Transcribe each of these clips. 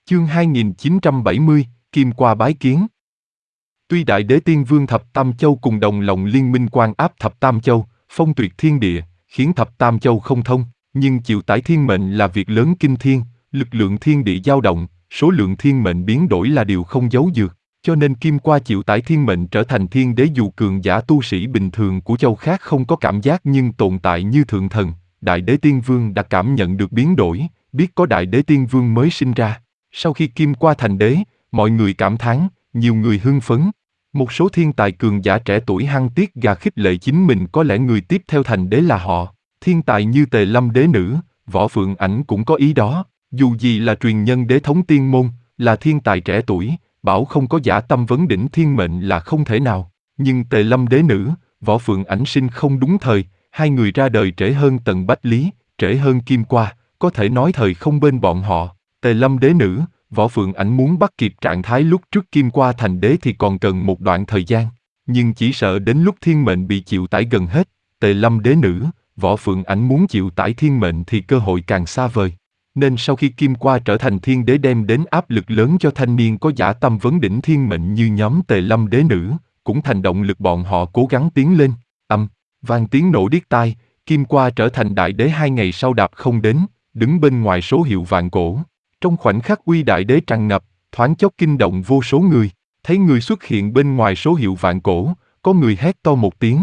Chương 2970, Kim Qua bái kiến. Tuy Đại Đế Tiên Vương Thập Tam Châu cùng đồng lòng liên minh quan áp Thập Tam Châu, phong tuyệt thiên địa, khiến Thập Tam Châu không thông, nhưng chịu tải thiên mệnh là việc lớn kinh thiên, lực lượng thiên địa dao động, số lượng thiên mệnh biến đổi là điều không giấu được, cho nên Kim Qua chịu tải thiên mệnh trở thành thiên đế. Dù cường giả tu sĩ bình thường của châu khác không có cảm giác nhưng tồn tại như thượng thần, Đại Đế Tiên Vương đã cảm nhận được biến đổi, biết có Đại Đế Tiên Vương mới sinh ra. Sau khi Kim Qua thành đế, mọi người cảm thán, nhiều người hưng phấn. Một số thiên tài cường giả trẻ tuổi hăng tiếc gà khích lệ chính mình có lẽ người tiếp theo thành đế là họ. Thiên tài như Tề Lâm đế nữ, Võ Phượng Ảnh cũng có ý đó. Dù gì là truyền nhân đế thống tiên môn, là thiên tài trẻ tuổi, bảo không có dã tâm vấn đỉnh thiên mệnh là không thể nào. Nhưng Tề Lâm đế nữ, Võ Phượng Ảnh sinh không đúng thời, hai người ra đời trễ hơn Tần Bách Lý, trễ hơn Kim Qua, có thể nói thời không bên bọn họ. Tề Lâm đế nữ, Võ Phượng Ảnh muốn bắt kịp trạng thái lúc trước Kim Qua thành đế thì còn cần một đoạn thời gian, nhưng chỉ sợ đến lúc thiên mệnh bị chịu tải gần hết, Tề Lâm đế nữ, Võ Phượng Ảnh muốn chịu tải thiên mệnh thì cơ hội càng xa vời. Nên sau khi Kim Qua trở thành thiên đế đem đến áp lực lớn cho thanh niên có dã tâm vấn đỉnh thiên mệnh như nhóm Tề Lâm đế nữ, cũng thành động lực bọn họ cố gắng tiến lên. Vang tiếng nổ điếc tai, Kim Qua trở thành đại đế 2 ngày sau đạp không đến, đứng bên ngoài số hiệu vạn cổ. Trong khoảnh khắc uy đại đế tràn ngập, thoáng chốc kinh động vô số người, thấy người xuất hiện bên ngoài số hiệu vạn cổ, có người hét to một tiếng.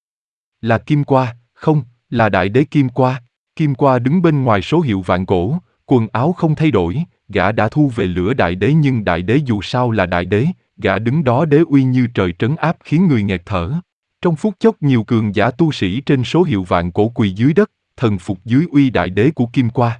Là Kim Qua, không, là đại đế Kim Qua. Kim Qua đứng bên ngoài số hiệu vạn cổ, quần áo không thay đổi, gã đã thu về lửa đại đế nhưng đại đế dù sao là đại đế, gã đứng đó đế uy như trời trấn áp khiến người nghẹt thở. Trong phút chốc nhiều cường giả tu sĩ trên số hiệu vạn cổ quỳ dưới đất, thần phục dưới uy đại đế của Kim Qua.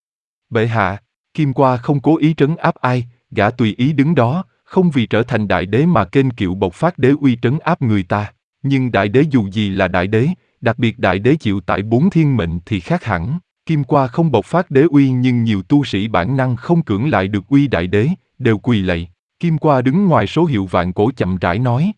Bệ hạ, Kim Qua không cố ý trấn áp ai, gã tùy ý đứng đó, không vì trở thành đại đế mà kênh kiệu bộc phát đế uy trấn áp người ta. Nhưng đại đế dù gì là đại đế, đặc biệt đại đế chịu tải 4 thiên mệnh thì khác hẳn. Kim Qua không bộc phát đế uy nhưng nhiều tu sĩ bản năng không cưỡng lại được uy đại đế, đều quỳ lạy. Kim Qua đứng ngoài số hiệu vạn cổ chậm rãi nói.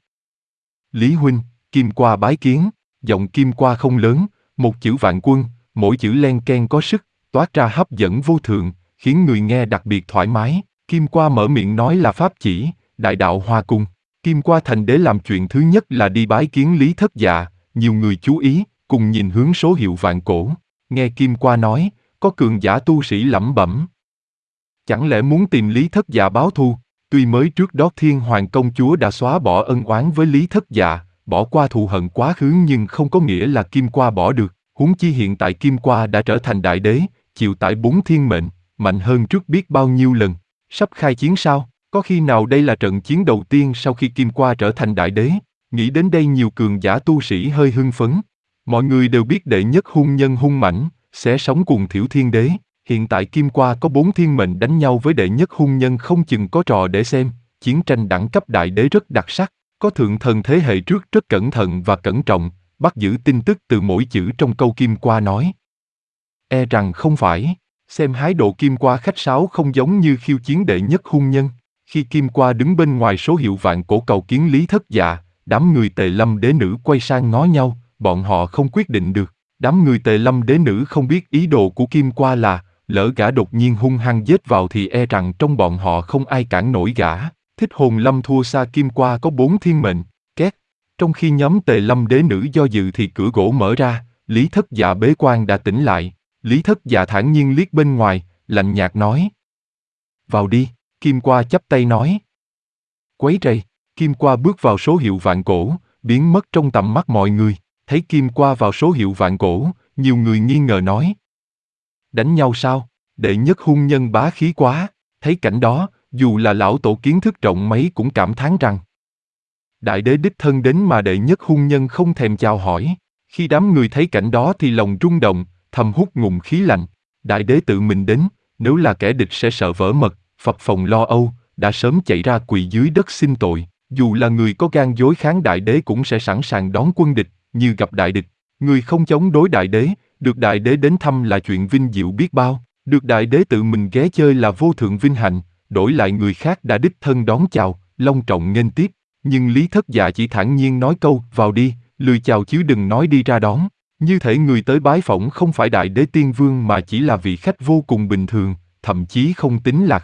Lý huynh, Kim Qua bái kiến. Giọng Kim Qua không lớn, một chữ vạn quân, mỗi chữ len ken có sức, toát ra hấp dẫn vô thượng, khiến người nghe đặc biệt thoải mái. Kim Qua mở miệng nói là pháp chỉ, đại đạo hòa cùng. Kim Qua thành đế làm chuyện thứ nhất là đi bái kiến Lý Thất Dạ, nhiều người chú ý, cùng nhìn hướng số hiệu vạn cổ. Nghe Kim Qua nói, có cường giả tu sĩ lẩm bẩm. Chẳng lẽ muốn tìm Lý Thất Dạ báo thù? Tuy mới trước đó Thiên Hoàng công chúa đã xóa bỏ ân oán với Lý Thất Dạ, bỏ qua thù hận quá khứ nhưng không có nghĩa là Kim Qua bỏ được. Huống chi hiện tại Kim Qua đã trở thành đại đế, chịu tải 4 thiên mệnh, mạnh hơn trước biết bao nhiêu lần. Sắp khai chiến sao? Có khi nào đây là trận chiến đầu tiên sau khi Kim Qua trở thành đại đế? Nghĩ đến đây nhiều cường giả tu sĩ hơi hưng phấn. Mọi người đều biết đệ nhất hung nhân hung mãnh, sẽ sống cùng Thiểu Thiên Đế. Hiện tại Kim Qua có 4 thiên mệnh đánh nhau với đệ nhất hung nhân không chừng có trò để xem. Chiến tranh đẳng cấp đại đế rất đặc sắc. Có thượng thần thế hệ trước rất cẩn thận và cẩn trọng, bắt giữ tin tức từ mỗi chữ trong câu Kim Qua nói. E rằng không phải. Xem hái độ Kim Qua khách sáo không giống như khiêu chiến đệ nhất hung nhân. Khi Kim Qua đứng bên ngoài số hiệu vạn cổ cầu kiến Lý Thất Dạ, đám người Tề Lâm đế nữ quay sang ngó nhau, bọn họ không quyết định được. Đám người Tề Lâm đế nữ không biết ý đồ của Kim Qua là, lỡ gã đột nhiên hung hăng giết vào thì e rằng trong bọn họ không ai cản nổi gã. Thích Hồn Lâm thua xa Kim Qua có 4 thiên mệnh, két. Trong khi nhóm Tề Lâm đế nữ do dự thì cửa gỗ mở ra, Lý Thất Dạ bế quan đã tỉnh lại. Lý Thất Dạ thản nhiên liếc bên ngoài, lạnh nhạt nói. Vào đi, Kim Qua chắp tay nói. Quấy rầy, Kim Qua bước vào số hiệu vạn cổ, biến mất trong tầm mắt mọi người. Thấy Kim Qua vào số hiệu vạn cổ, nhiều người nghi ngờ nói. Đánh nhau sao? Đệ nhất hung nhân bá khí quá. Thấy cảnh đó, dù là lão tổ kiến thức rộng mấy cũng cảm thán rằng. Đại đế đích thân đến mà đệ nhất hung nhân không thèm chào hỏi. Khi đám người thấy cảnh đó thì lòng rung động, thầm hút ngụm khí lạnh. Đại đế tự mình đến, nếu là kẻ địch sẽ sợ vỡ mật, phập phồng lo âu, đã sớm chạy ra quỳ dưới đất xin tội. Dù là người có gan dối kháng đại đế cũng sẽ sẵn sàng đón quân địch, như gặp đại địch. Người không chống đối đại đế, được đại đế đến thăm là chuyện vinh diệu biết bao. Được đại đế tự mình ghé chơi là vô thượng vinh hạnh, đổi lại người khác đã đích thân đón chào, long trọng nghênh tiếp. Nhưng Lý Thất Dạ chỉ thản nhiên nói câu, vào đi, lười chào chứ đừng nói đi ra đón. Như thể người tới bái phỏng không phải đại đế tiên vương mà chỉ là vị khách vô cùng bình thường, thậm chí không tính là khách.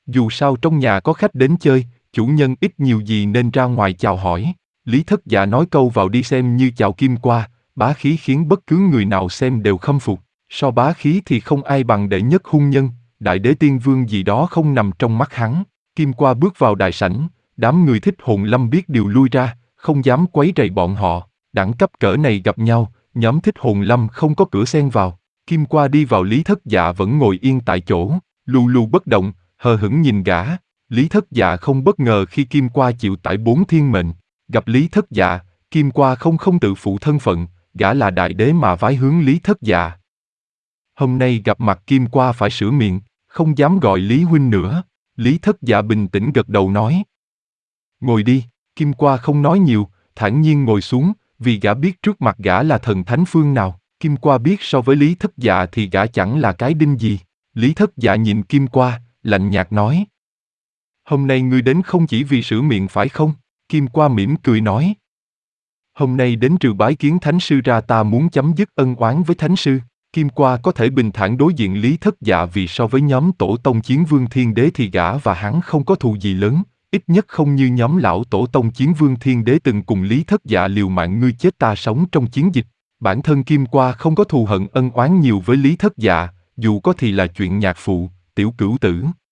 Dù sao trong nhà có khách đến chơi, chủ nhân ít nhiều gì nên ra ngoài chào hỏi. Lý Thất Dạ nói câu vào đi xem như chào Kim Qua, bá khí khiến bất cứ người nào xem đều khâm phục. So bá khí thì không ai bằng đệ nhất hung nhân, đại đế tiên vương gì đó không nằm trong mắt hắn. Kim Qua bước vào đại sảnh, đám người thích hồn lâm biết điều lui ra, không dám quấy rầy bọn họ. Đẳng cấp cỡ này gặp nhau, nhóm thích hồn lâm không có cửa xen vào. Kim Qua đi vào Lý Thất Dạ vẫn ngồi yên tại chỗ, lù lù bất động, hờ hững nhìn gã. Lý Thất Dạ không bất ngờ khi Kim Qua chịu tải 4 thiên mệnh. Gặp Lý Thất Dạ, Kim Qua không tự phụ thân phận, gã là đại đế mà vái hướng Lý Thất Dạ. Hôm nay gặp mặt Kim Qua phải sửa miệng, không dám gọi Lý huynh nữa. Lý Thất Dạ bình tĩnh gật đầu nói. Ngồi đi. Kim Qua không nói nhiều, thản nhiên ngồi xuống, vì gã biết trước mặt gã là thần thánh phương nào. Kim Qua biết so với Lý Thất Dạ thì gã chẳng là cái đinh gì. Lý Thất Dạ nhìn Kim Qua, lạnh nhạt nói. Hôm nay ngươi đến không chỉ vì sửa miệng phải không? Kim Qua mỉm cười nói. Hôm nay đến trừ bái kiến Thánh Sư ra ta muốn chấm dứt ân oán với Thánh Sư. Kim Qua có thể bình thản đối diện Lý Thất Dạ vì so với nhóm tổ tông Chiến Vương Thiên Đế thì gã và hắn không có thù gì lớn, ít nhất không như nhóm lão tổ tông Chiến Vương Thiên Đế từng cùng Lý Thất Dạ liều mạng ngươi chết ta sống trong chiến dịch. Bản thân Kim Qua không có thù hận ân oán nhiều với Lý Thất Dạ, dù có thì là chuyện nhạc phụ, tiểu cửu tử.